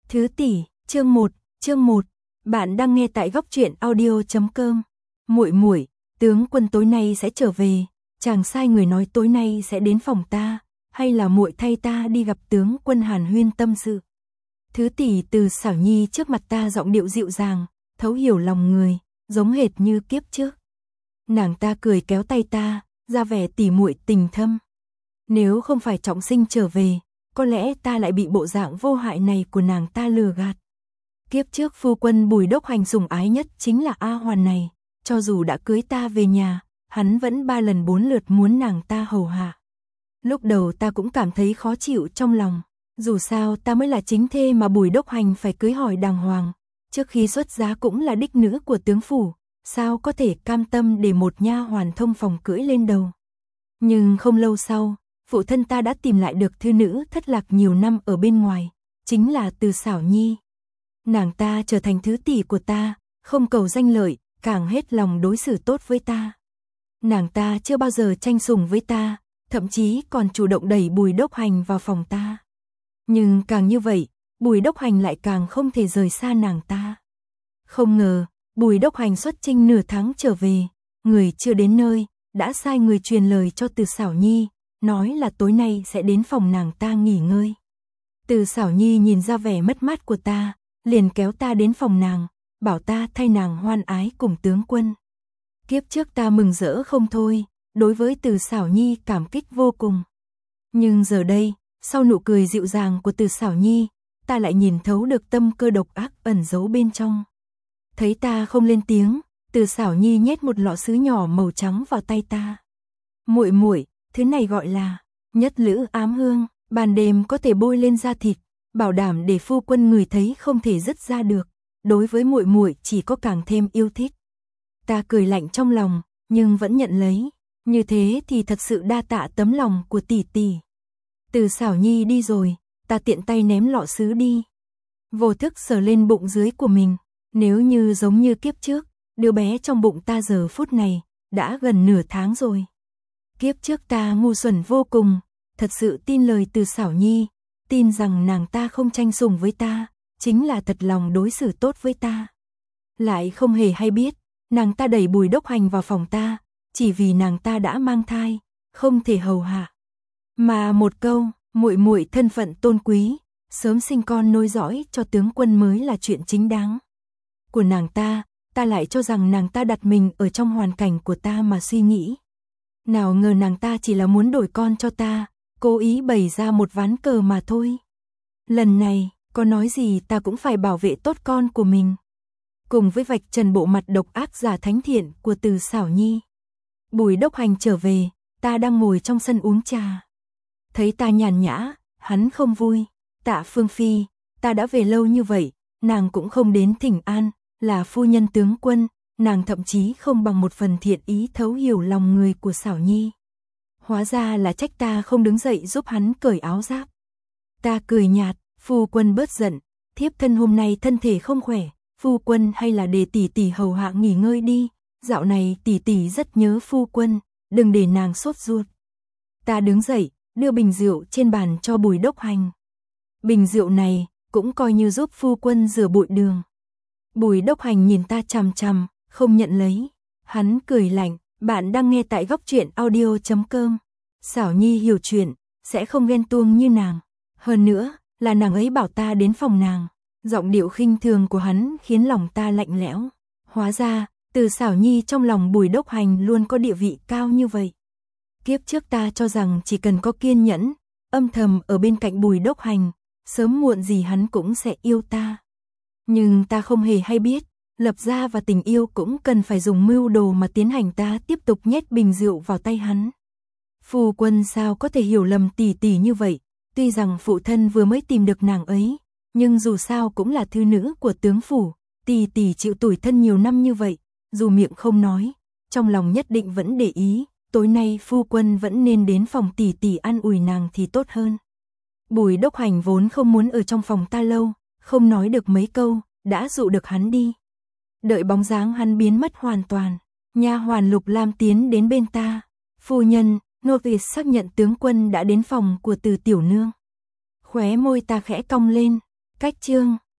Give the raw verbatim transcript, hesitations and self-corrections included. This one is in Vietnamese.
Thứ tỷ, chương một, chương một. Bạn đang nghe tại góc truyện audio chấm com. Muội muội, tướng quân tối nay sẽ trở về, chàng sai người nói tối nay sẽ đến phòng ta, hay là muội thay ta đi gặp tướng quân hàn huyên tâm sự. Thứ tỷ từ Xảo Nhi trước mặt ta giọng điệu dịu dàng, thấu hiểu lòng người, giống hệt như kiếp trước. Nàng ta cười kéo tay ta, ra vẻ tỉ muội tình thâm. Nếu không phải Trọng Sinh trở về, có lẽ ta lại bị bộ dạng vô hại này của nàng ta lừa gạt. Kiếp trước phu quân Bùi Đốc Hành sủng ái nhất chính là A Hoàn này, cho dù đã cưới ta về nhà, hắn vẫn ba lần bốn lượt muốn nàng ta hầu hạ. Lúc đầu ta cũng cảm thấy khó chịu trong lòng, dù sao ta mới là chính thê mà Bùi Đốc Hành phải cưới hỏi đàng hoàng, trước khi xuất giá cũng là đích nữ của tướng phủ, sao có thể cam tâm để một nha hoàn thông phòng cưỡi lên đầu. Nhưng không lâu sau, phụ thân ta đã tìm lại được thư nữ thất lạc nhiều năm ở bên ngoài, chính là Từ Xảo Nhi. Nàng ta trở thành thứ tỷ của ta, không cầu danh lợi, càng hết lòng đối xử tốt với ta. Nàng ta chưa bao giờ tranh sủng với ta, thậm chí còn chủ động đẩy Bùi Đốc Hành vào phòng ta. Nhưng càng như vậy, Bùi Đốc Hành lại càng không thể rời xa nàng ta. Không ngờ, Bùi Đốc Hành xuất chinh nửa tháng trở về, người chưa đến nơi, đã sai người truyền lời cho Từ Xảo Nhi, nói là tối nay sẽ đến phòng nàng ta nghỉ ngơi. Từ Xảo Nhi nhìn ra vẻ mất mát của ta, liền kéo ta đến phòng nàng, bảo ta thay nàng hoan ái cùng tướng quân. Kiếp trước ta mừng rỡ không thôi, đối với Từ Xảo Nhi cảm kích vô cùng. Nhưng giờ đây, sau nụ cười dịu dàng của Từ Xảo Nhi, ta lại nhìn thấu được tâm cơ độc ác ẩn giấu bên trong. Thấy ta không lên tiếng, Từ Xảo Nhi nhét một lọ sứ nhỏ màu trắng vào tay ta. Muội muội, thứ này gọi là nhất lữ ám hương, ban đêm có thể bôi lên da thịt, bảo đảm để phu quân người thấy không thể dứt ra được, đối với muội muội chỉ có càng thêm yêu thích. Ta cười lạnh trong lòng, nhưng vẫn nhận lấy, như thế thì thật sự đa tạ tấm lòng của tỷ tỷ. Từ Xảo Nhi đi rồi, ta tiện tay ném lọ sứ đi. Vô thức sờ lên bụng dưới của mình, nếu như giống như kiếp trước, đứa bé trong bụng ta giờ phút này, đã gần nửa tháng rồi. Kiếp trước ta ngu xuẩn vô cùng, thật sự tin lời Từ Xảo Nhi, tin rằng nàng ta không tranh sủng với ta, chính là thật lòng đối xử tốt với ta. Lại không hề hay biết, nàng ta đẩy Bùi Đốc Hành vào phòng ta, chỉ vì nàng ta đã mang thai, không thể hầu hạ. Mà một câu, muội muội thân phận tôn quý, sớm sinh con nối dõi cho tướng quân mới là chuyện chính đáng. Của nàng ta, ta lại cho rằng nàng ta đặt mình ở trong hoàn cảnh của ta mà suy nghĩ. Nào ngờ nàng ta chỉ là muốn đổi con cho ta, cố ý bày ra một ván cờ mà thôi. Lần này, có nói gì ta cũng phải bảo vệ tốt con của mình. Cùng với vạch trần bộ mặt độc ác giả thánh thiện của Từ Xảo Nhi. Bùi Đốc Hành trở về, ta đang ngồi trong sân uống trà. Thấy ta nhàn nhã, hắn không vui. Tạ Phương Phi, ta đã về lâu như vậy, nàng cũng không đến thỉnh an, là phu nhân tướng quân, nàng thậm chí không bằng một phần thiện ý thấu hiểu lòng người của Xảo Nhi. Hóa ra là trách ta không đứng dậy giúp hắn cởi áo giáp. Ta cười nhạt, phu quân bớt giận, thiếp thân hôm nay thân thể không khỏe, phu quân hay là để tỷ tỷ hầu hạ nghỉ ngơi đi, dạo này tỷ tỷ rất nhớ phu quân, đừng để nàng sốt ruột. Ta đứng dậy, đưa bình rượu trên bàn cho Bùi Đốc Hành. Bình rượu này cũng coi như giúp phu quân rửa bụi đường. Bùi Đốc Hành nhìn ta chằm chằm, không nhận lấy. Hắn cười lạnh, bạn đang nghe tại góc truyện audio chấm com. Xảo Nhi hiểu chuyện, sẽ không ghen tuông như nàng. Hơn nữa, là nàng ấy bảo ta đến phòng nàng. Giọng điệu khinh thường của hắn khiến lòng ta lạnh lẽo. Hóa ra, Từ Xảo Nhi trong lòng Bùi Đốc Hành luôn có địa vị cao như vậy. Kiếp trước ta cho rằng chỉ cần có kiên nhẫn, âm thầm ở bên cạnh Bùi Đốc Hành, sớm muộn gì hắn cũng sẽ yêu ta. Nhưng ta không hề hay biết, lập gia và tình yêu cũng cần phải dùng mưu đồ mà tiến hành. Ta tiếp tục nhét bình rượu vào tay hắn. Phu quân sao có thể hiểu lầm tỷ tỷ như vậy, tuy rằng phụ thân vừa mới tìm được nàng ấy, nhưng dù sao cũng là thư nữ của tướng phủ, tỷ tỷ chịu tủi thân nhiều năm như vậy, dù miệng không nói, trong lòng nhất định vẫn để ý, tối nay phu quân vẫn nên đến phòng tỷ tỷ an ủi nàng thì tốt hơn. Bùi Đốc Hành vốn không muốn ở trong phòng ta lâu, không nói được mấy câu, đã dụ được hắn đi. Đợi bóng dáng hắn biến mất hoàn toàn, nha hoàn Lục Lam tiến đến bên ta. Phu nhân, nô tỳ xác nhận tướng quân đã đến phòng của Từ tiểu nương. Khóe môi ta khẽ cong lên, Cách chương